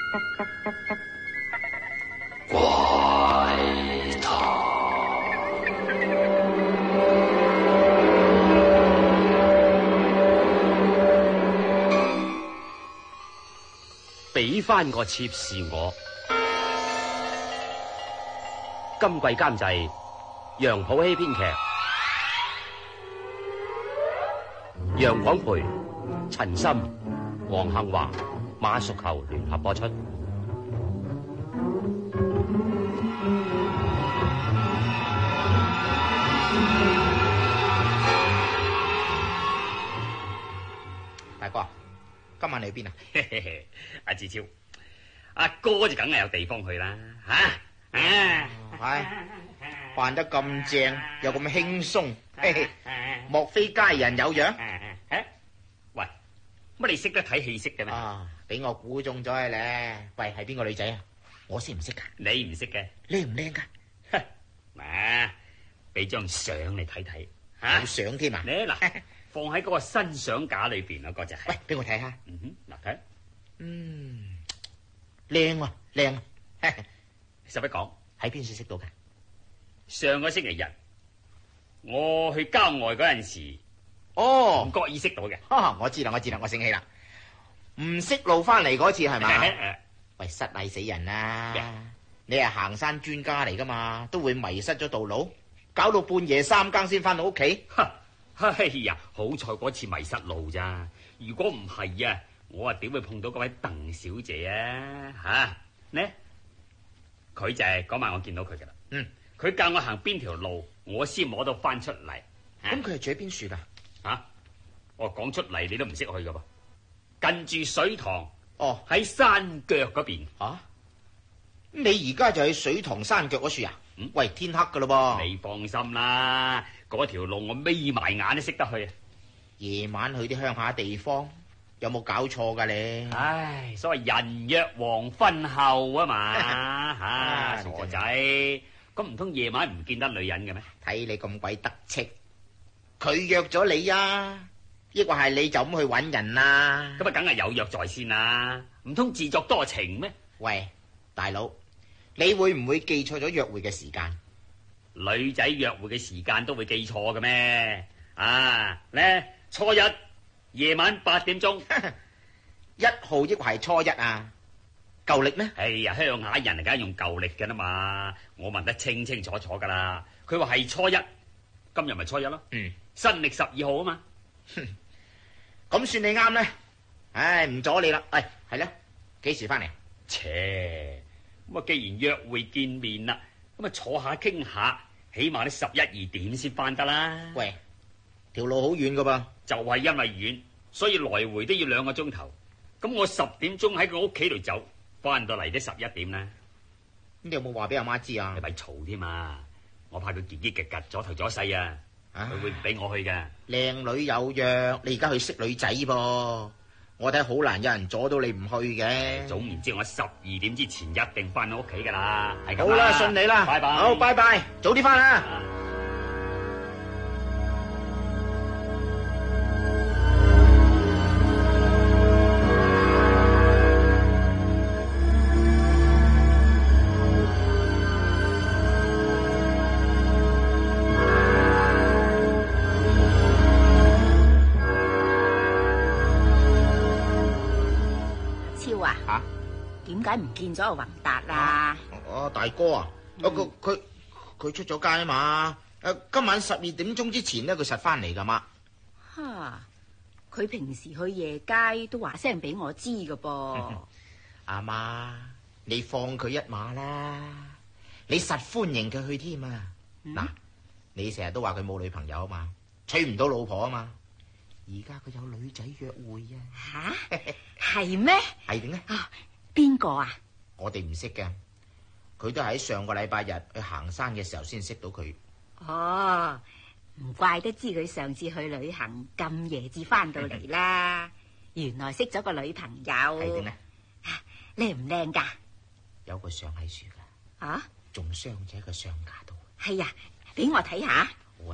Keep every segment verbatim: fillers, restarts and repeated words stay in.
怪談，俾翻個妾是我。今季監製楊普希編劇，楊廣培、陳森、黃杏華、馬淑球聯合播出。 大哥，今晚你去邊啊？ 阿志超，阿哥就梗係有地方去啦，吓、啊！啊， 係扮得咁正，又咁輕鬆，莫非佳人有樣？ 喂，乜你識得睇戲色嘅咩？ 啊，俾我估中咗咧！喂，係邊個女仔啊？我識唔識噶？ 你唔識嘅， 靚唔靚噶？ 嗱，俾張相你睇睇， 有相添啊！ 你嗱，放喺嗰個新相架裏邊啊，嗰隻係。 喂，俾我睇下。 嗯哼，嗱睇， 嗯，靚喎，靚。 使乜講？ 喺邊處識到嘅？ 上個星期日，我去郊外嗰陣時， 哦， 唔覺意識到嘅。 啊，我知啦，我知啦，我醒起啦。唔識路翻嚟嗰次係咪？喂，失禮死人啦！你係行山專家嚟噶嘛，都會迷失咗道路，搞到半夜三更先翻到屋企。 哎呀，好彩嗰次迷失路咋，如果唔係啊，我啊點會碰到嗰位鄧小姐啊？吓、啊、呢？佢就係嗰晚我見到佢噶啦。 嗯， 佢教我行邊條路，我先摸到翻出嚟。 咁佢係住喺邊處噶？ 啊，我講出嚟你都唔識去噶噃，近住水塘。 哦， 喺山腳嗰邊。 啊，你而家就喺水塘山腳嗰處啊？嗯，喂，天黑噶咯噃。 你放心啦，嗰條路我眯埋眼都識得去。 夜晚去啲鄉下地方，有冇搞錯噶你？ 唉，所謂人約黃昏後啊嘛，吓、啊、傻仔，咁唔通夜晚唔見得女人嘅咩？ 睇你咁鬼得戚，佢約咗你啊，抑或係你就咁去搵人啊？ 咁啊，梗係有約在先啦，唔通自作多情咩？ 喂，大佬，你會唔會記錯咗約會嘅時間？ 女仔約會嘅時間都會記錯嘅咩？啊，咧初一夜晚八點鐘， 一號抑或係初一啊？舊曆咩？ 哎呀，鄉下人梗係用舊曆嘅啦嘛，我問得清清楚楚噶啦。佢話係初一，今日咪初一咯。 嗯， 新曆十二號啊嘛。 咁算你啱咧。唉，唔阻你啦。喂，係咧，幾時翻嚟？ 切，咁啊，既然約會見面啦，咁啊坐下傾下，起碼都十一二點先翻得啦。 喂，條路好遠噶噃。 就係因為遠，所以來回都要兩個鐘頭。咁我十點鐘喺佢屋企度走，翻到嚟都十一點啦。 咁你有冇話俾阿媽知啊？ 你咪嘈添嘛！我怕佢結結格格左頭左勢啊，佢會唔俾我去噶。 靚女有約，你而家去識女仔噃，我睇好難有人阻到你唔去嘅。 總言之，我十二點之前一定翻到屋企噶啦。係咁好啦，信你啦。 拜拜。 好，拜拜，早啲翻啦。 點解唔見咗阿宏達啊？ 哦，大哥啊，佢佢佢出咗街啊嘛。誒，今晚十二點鐘之前咧，佢實翻嚟噶嘛。 哈，佢平時去夜街都話聲俾我知噶噃。 阿媽，你放佢一馬啦，你實歡迎佢去添啊。嗱、嗯，你成日都話佢冇女朋友啊嘛，娶唔到老婆啊嘛。而家佢有女仔約會啊。 吓，係咩？ 係點咧？ 啊，邊個啊？ 我哋唔識嘅，佢都喺上個禮拜日去行山嘅時候先識到佢。 哦，唔怪得知佢上次去旅行咁夜至翻到嚟啦。原來識咗個女朋友。 係點咧？ 靚唔靚噶？ 有個相喺樹噶。 啊？ 仲鑲咗喺個相架度。 係啊，俾我睇下。 好啊，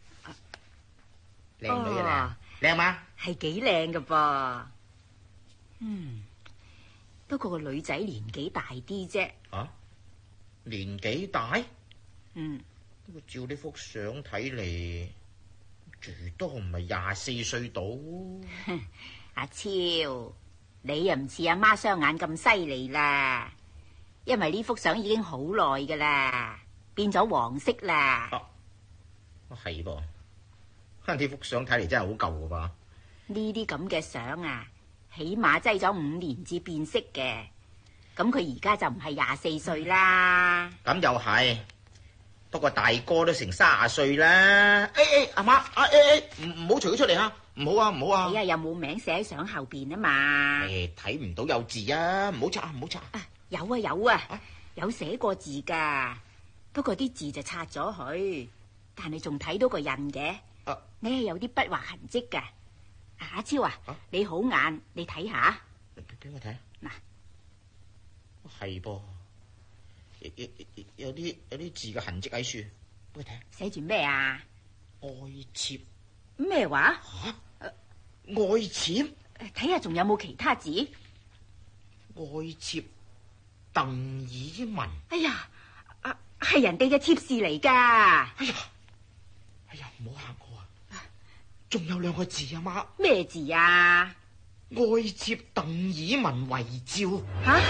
嗱，靚女啊，靚嘛？ 係幾靚噶噃。嗯， 不過個女仔年紀大啲啫。 啊？年紀大？ 嗯， 不過照呢幅相睇嚟，最多唔係廿四歲到。 阿超，你又唔似阿媽雙眼咁犀利啦，因為呢幅相已經好耐噶啦，變咗黃色啦。 啊，係噃，呢幅相睇嚟真係好舊噶噃。 呢啲咁嘅相啊，起碼擠咗五年至變色嘅，咁佢而家就唔係廿四歲啦。 咁又係，不過大哥都成卅歲啦。誒誒，阿媽，啊誒誒，唔唔好除咗出嚟啊！唔好啊，唔好啊！ 你啊有冇名寫喺相後邊啊嘛？ 誒，睇唔到有字啊，唔好擦啊，唔好擦。 啊，有啊有啊，啊有寫過字噶，不過啲字就擦咗佢，但係仲睇到個印嘅。 啊， 你係有啲筆畫痕跡噶。阿超啊， 啊你好眼，你睇下。 俾我睇。 嗱， 係噃，有有有啲有啲字嘅痕跡喺處，俾我睇。 寫住咩啊？ 愛妾。 咩話？ 吓、啊？愛妾？ 睇下仲有冇其他字？ 愛妾鄧以文。 哎呀，啊係人哋嘅妾侍嚟噶。 哎呀，哎呀，唔好嚇我啊！仲有兩個字啊媽。 咩字啊？ 愛妾鄧以文遺照。 吓、啊？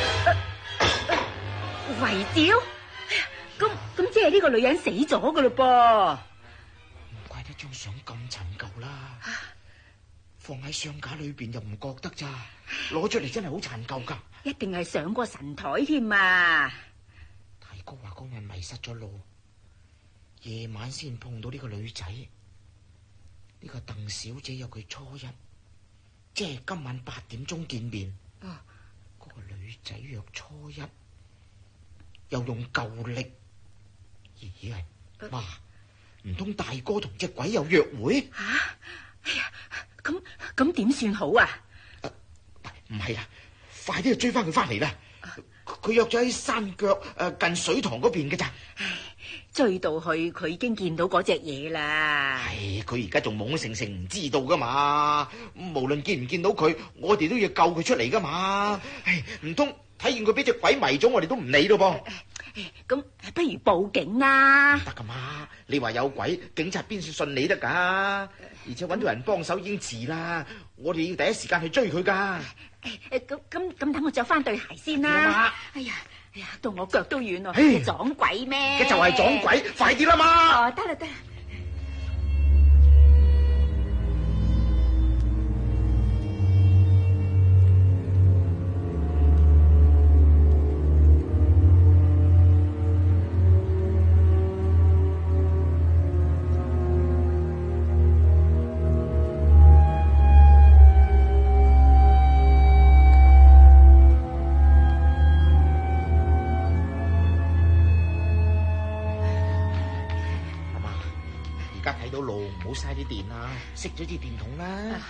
遺照？哎呀，咁咁即係呢個女人死咗噶嘞噃。 怪得張相咁陳舊啦，放喺相架裏邊又唔覺得咋，攞出嚟真係好殘舊噶。 一定係上過神台添啊！ 大哥話嗰日迷失咗路，夜晚先碰到呢個女仔。呢個鄧小姐有佢初一，即係今晚八點鐘見面。 啊， 嗰個女仔約初一，又用舊曆。咦係媽？唔通大哥同隻鬼有約會？ 吓、啊！哎呀，咁咁點算好啊？ 唔係啦，快啲去追翻佢翻嚟啦！佢約咗喺山腳誒近水塘嗰邊嘅咋？ 追到去，佢已經見到嗰隻嘢啦。 係佢而家仲懵成成唔知道噶嘛？無論見唔見到佢，我哋都要救佢出嚟噶嘛？唉，唔通睇見佢俾隻鬼迷咗，我哋都唔理咯噃？ 咁不如報警啦！ 唔得噶嘛！你話有鬼，警察邊算信你得噶？而且揾到人幫手已經遲啦，我哋要第一時間去追佢噶。 誒咁咁咁，等我着翻對鞋先啦。哎呀哎呀，到我腳都軟咯，撞鬼咩？ 嘅就係撞鬼，快啲啦嘛！ 哦，得啦得啦。 唔好嘥啲電啊！熄咗支電筒啦！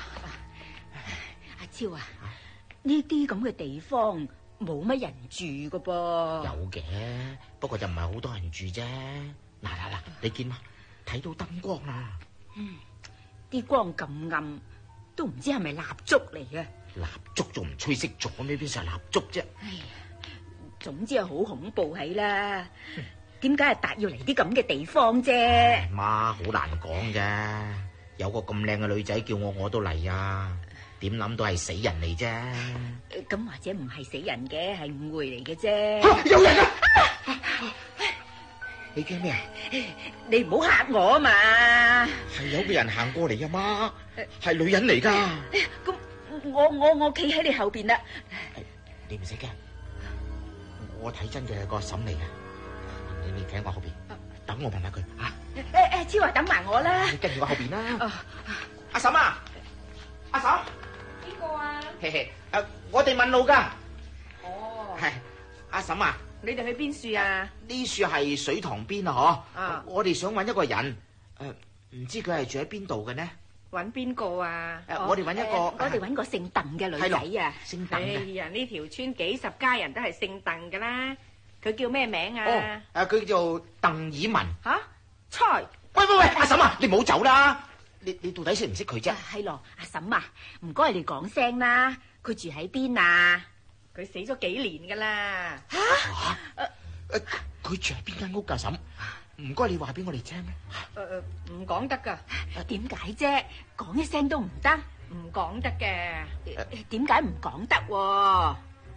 阿超啊，呢啲咁嘅地方冇乜人住噶噃。 有嘅，不過就唔係好多人住啫。嗱嗱嗱，你見嘛？睇到燈光啦。 嗯，啲光咁暗，都唔知係咪蠟燭嚟嘅。 蠟燭仲唔吹熄咗咩？邊成係蠟燭啫？ 哎呀，總之係好恐怖係啦。點解阿達要嚟啲咁嘅地方啫？ 媽，好難講啫。有個咁靚嘅女仔叫我，我都嚟啊！點諗都係死人嚟啫。 咁或者唔係死人嘅，係誤會嚟嘅啫。 有人啊！你驚咩啊？ 你唔好嚇我啊嘛！ 係有個人行過嚟啊媽，係女人嚟噶。 咁我我我企喺你後邊啦。 你唔使驚，我睇真嘅係個嬸嚟嘅。你企喺我後邊，等我問下佢啊！ 誒誒，超華等埋我啦！ 你跟住我後邊啦！阿嬸啊，阿嬸， 邊個啊？ 嘿嘿，誒，我哋問路噶。 哦， 係阿嬸啊， 你哋去邊處啊？ 呢處係水塘邊啊，嗬。 啊， 我哋想揾一個人，誒，唔知佢係住喺邊度嘅呢？ 揾邊個啊？ 誒，我哋揾一個， 我哋揾個姓鄧嘅女仔啊！ 姓鄧哎嘅。 呀，呢條村幾十家人都係姓鄧噶啦。佢叫咩名啊？ 哦，誒，佢叫做鄧以文。 吓，猜。 喂喂喂，阿嬸啊，你唔好走啦！你你到底識唔識佢啫？ 係咯，阿嬸啊，唔該你講聲啦，佢住喺邊啊？ 佢死咗幾年噶啦。 吓？誒，佢住喺邊間屋㗎，嬸？唔該，你話俾我哋聽咩？ 誒誒，唔講得噶， 點解啫？講一聲都唔得？ 唔講得嘅。 點解唔講得喎？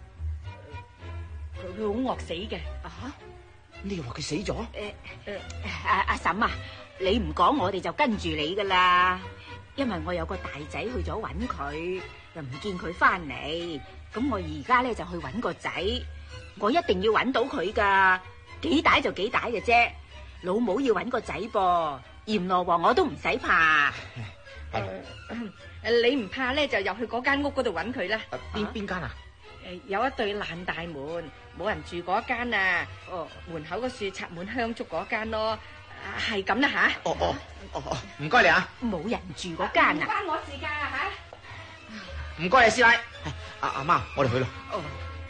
佢佢好惡死嘅。 啊？ 你又話佢死咗？ 誒誒，阿阿嬸啊，你唔講我哋就跟住你噶啦。因為我有個大仔去咗搵佢，又唔見佢翻嚟，咁我而家咧就去搵個仔，我一定要搵到佢噶，幾大就幾大嘅啫。老母要搵個仔噃，閻羅王我都唔使怕。 誒誒，你唔怕咧，就入去嗰間屋嗰度搵佢啦。 邊邊間啊？ 誒，有一對爛大門，冇人住嗰間啊。哦，門口個樹插滿香燭嗰間咯，係咁啦吓。 哦哦哦哦，唔該你啊。 冇人住嗰間唔啊？ 關我事噶吓。 唔該你師奶。阿阿媽，我哋去咯。 哦。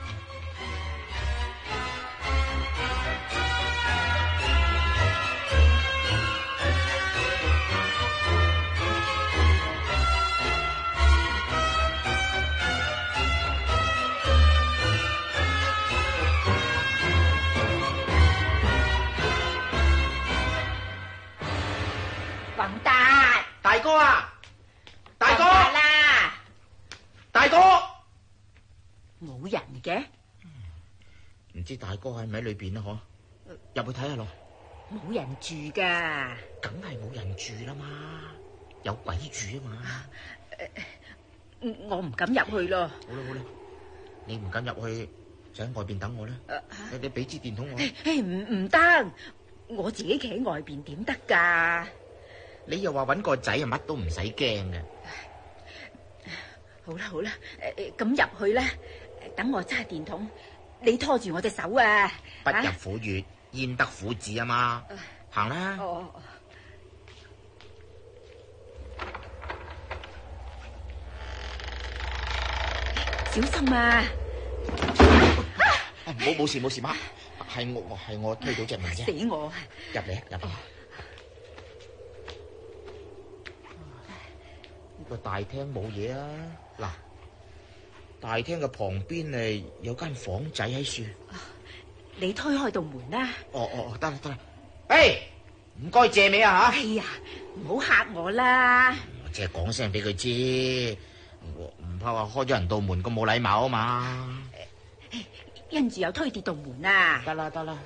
宏達， 大哥啊！大哥！ 宏達啦， 大哥！ 冇人嘅， 唔知大哥喺咪喺裏邊啦？嗬，入去睇下咯。 冇人住噶。 梗係冇人住啦嘛，有鬼住啊嘛。 我唔敢入去咯。 好啦好啦，你唔敢入去，就喺外邊等我啦。你你俾支電筒我。 誒，唔唔得，我自己企喺外邊點得噶？ 你又話搵個仔啊，乜都唔使驚嘅。 好啦好啦，誒誒，咁入去啦，等我揸電筒，你拖住我隻手啊！ 不入虎穴，焉得虎子啊嘛。行啦。 哦。 小心啊！ 冇冇事冇事媽，係我係我推到隻門啫。 死我！ 入嚟入嚟。呢個大廳冇嘢啊！嗱，大廳嘅旁邊誒有間房仔喺樹。 你推開道門啦！ 哦哦哦，得啦得啦。誒，唔該借尾啊吓！ 哎呀，唔好嚇我啦！ 我淨係講聲俾佢知，我唔怕話開咗人道門咁冇禮貌啊嘛。 跟住又推跌道門啊！ 得啦得啦。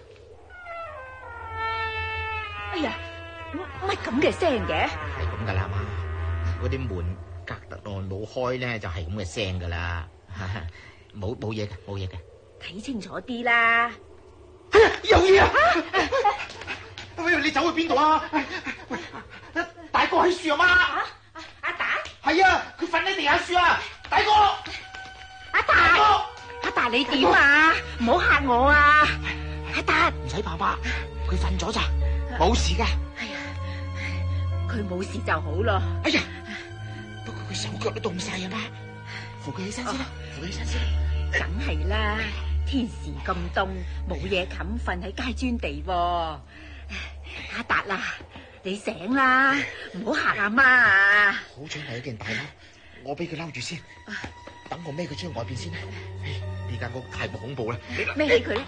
哎呀，乜咁嘅聲嘅？ 係咁噶啦嘛，嗰啲門隔得耐冇開咧，就係咁嘅聲噶啦。冇冇嘢嘅，冇嘢嘅。 睇清楚啲啦！ 哎呀，有嘢啊！喂，你走去邊度啊？喂，大哥喺樹啊嘛！ 啊，阿達？ 係啊，佢瞓喺地下樹啊！大哥， 阿達，阿達你點啊？唔好嚇我啊！阿達， 唔使怕怕，佢瞓咗咋，冇事噶。 哎呀，佢冇事就好咯。 哎呀，不過佢手腳都凍晒啊嘛，扶佢起身先啦，扶佢起身先。 梗係啦，天時咁凍，冇嘢冚，瞓喺街磚地喎。阿達啊，你醒啦，唔好嚇阿媽啊！ 好彩係一件大褸，我俾佢撈住先，等我孭佢出去外邊先啦。呢間屋太過恐怖啦， 孭起佢啦！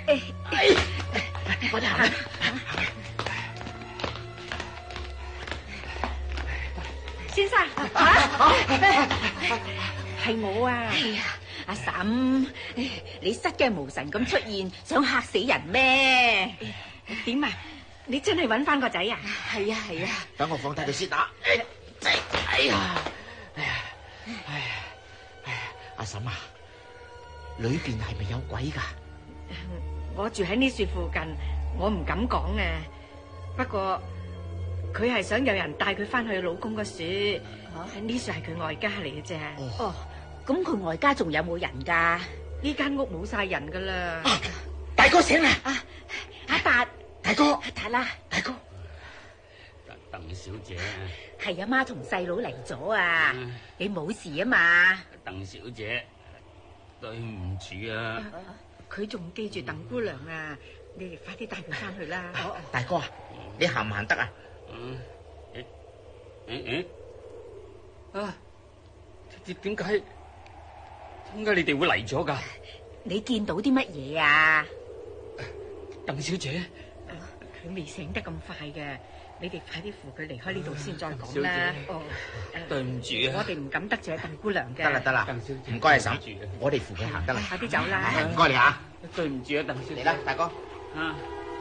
快啲行啦！ 先生，係我啊！ 哎呀，阿嬸，你失驚無神咁出現，想嚇死人咩？ 點啊？你真係揾翻個仔啊？ 係啊係啊！ 等我放低佢先打。哎呀，哎呀，哎呀，哎呀，阿嬸啊，裏邊係咪有鬼噶？ 我住喺呢樹附近，我唔敢講啊。不過佢係想有人帶佢翻去老公個樹，呢樹係佢外家嚟嘅啫。 哦，咁佢外家仲有冇人噶？ 呢間屋冇晒人噶啦。 大哥醒啦！ 啊，阿達， 大哥， 阿達啦， 大哥， 鄧小姐， 係阿媽同細佬嚟咗啊！ 嗯你冇事啊嘛？ 鄧小姐，對唔住啊！ 佢仲記住鄧姑娘啊！你哋快啲帶佢翻去啦。 大哥啊，你行唔行得啊？ 嗯，誒誒誒，啊，點點解點解你哋會嚟咗噶？ 你見到啲乜嘢啊？ 鄧小姐， 佢未醒得咁快嘅，你哋快啲扶佢離開呢度先再講小啦姐。 哦， 對唔住啊， 我哋唔敢得罪鄧姑娘嘅。 得啦得啦， 鄧小姐， 唔該阿嬸對唔住啊， 我哋扶佢行得啦。 快啲走啦！ 唔該你吓， 對唔住啊，鄧小姐。 嚟啦，大哥。 啊！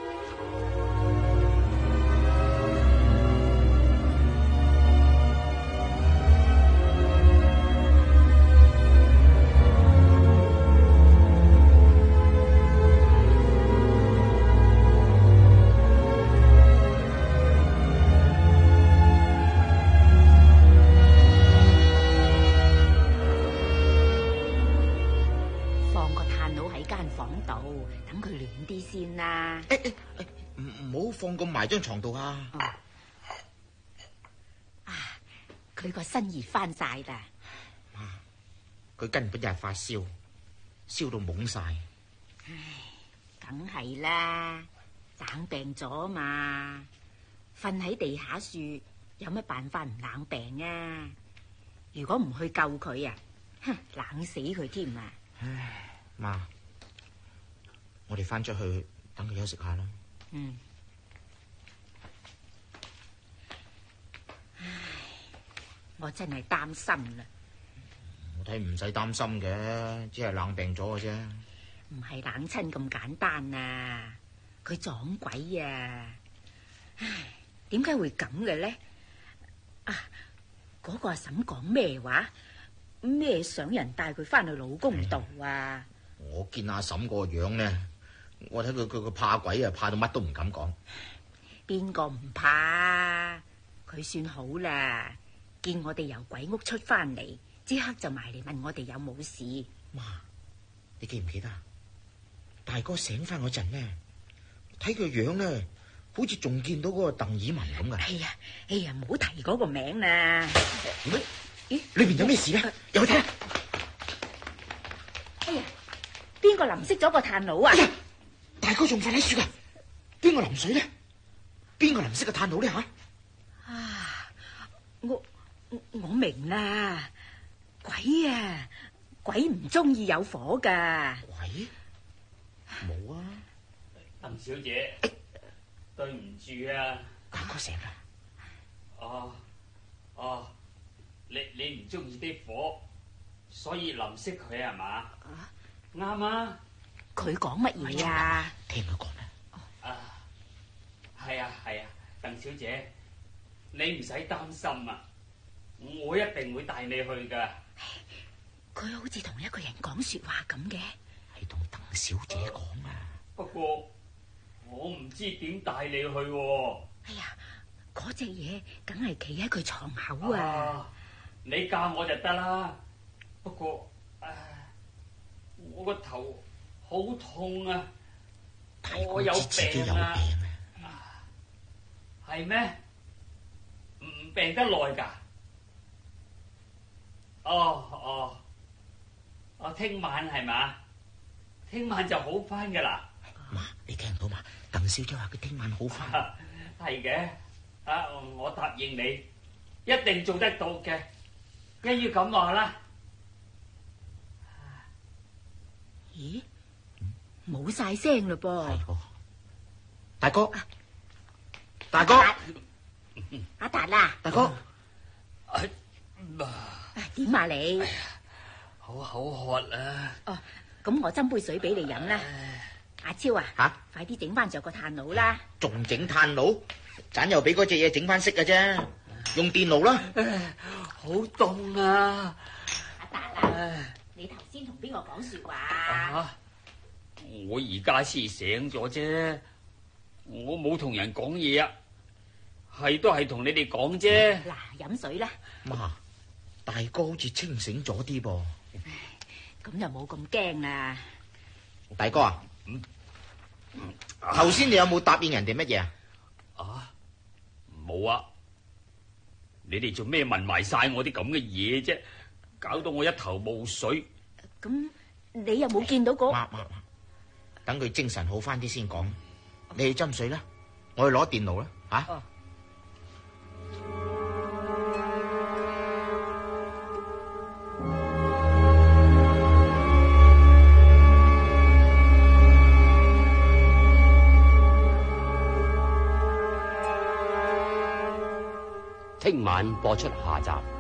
放個炭佬喺間房度，等佢暖啲先啦。 誒誒誒，唔唔好放咁埋張床度啊！ 哦啊，佢個身熱翻晒啦。 佢根本就係發燒，燒到懵晒。 梗係啦，冷病咗嘛，瞓喺地下樹，有乜辦法唔冷病啊？如果唔去救佢啊，哼，冷死佢添啊！ 唉，媽，我哋翻出去等佢休息下啦。 嗯，唉，我真係擔心啦。 我睇唔使擔心嘅，只係冷病咗嘅啫。 唔係冷親咁簡單啊！佢撞鬼啊！唉，點解會咁嘅咧？啊，嗰個阿嬸講咩話？咩想人帶佢翻去老公度啊？ 我見阿嬸個樣呢，我睇佢佢佢怕鬼啊，怕到乜都唔敢講。 邊個唔怕？佢算好啦，見我哋由鬼屋出翻嚟，即刻就埋嚟問我哋有冇事。 媽，你記唔記得啊？大哥醒翻嗰陣呢，睇佢樣呢，好似仲見到嗰個鄧以文咁噶。 哎呀，哎呀，唔好提嗰個名啦。 咩？咦，裏邊有咩事咧？入去睇下。 哎呀，邊個淋熄咗個炭爐啊？ 大哥仲瞓喺樹噶，邊個淋水咧？邊個淋熄個炭爐咧？吓！ 啊，我我明啦，鬼啊，鬼唔中意有火噶。 鬼？冇啊！ 鄧小姐，對唔住啊！ 大哥醒啦！ 哦哦，你你唔中意啲火，所以淋熄佢係嘛？啱啊！ 佢講乜嘢啊？ 聽佢講啦。 啊，係啊係啊，鄧小姐，你唔使擔心啊，我一定會帶你去噶。 佢好似同一個人講說話咁嘅。 係同鄧小姐講啊。 不過我唔知點帶你去喎。 哎呀，嗰隻嘢梗係企喺佢床口啊！ 啊，你教我就得啦。不過，唉，我個頭好痛啊！ 大我有哥知自己有病病啊！ 啊！ 係咩？唔病得耐噶？哦哦，我聽晚係嘛？聽晚就好翻噶啦。 媽，你聽到嘛？鄧小姐話佢聽晚好翻。 係嘅，啊，我答應你，一定做得到嘅。一於咁話啦。 咦，冇晒聲嘞噃！ 係喎，大哥，大哥， 阿達啦， 大哥， 點啊你？ 好口渴啊！ 哦，咁我斟杯水俾你飲啦。阿超啊， 吓， 快啲整翻着個炭爐啦！ 仲整炭爐，盞又俾嗰隻嘢整翻熄嘅啫，用電爐啦。 好凍啊！ 阿達啊，你頭先同邊個講說話？ 啊，我而家先醒咗啫，我冇同人講嘢啊，係都係同你哋講啫。 嗱，飲水啦。 媽，大哥好似清醒咗啲噃。 咁就冇咁驚啦。 大哥啊，頭先你有冇答應人哋乜嘢啊？ 啊，冇啊！你哋做咩問埋晒我啲咁嘅嘢啫？搞到我一頭霧水。 咁你又冇見到嗰？ 媽媽，等佢精神好翻啲先講。你去斟水啦，我去攞電爐啦，吓。 哦聽晚播出下集。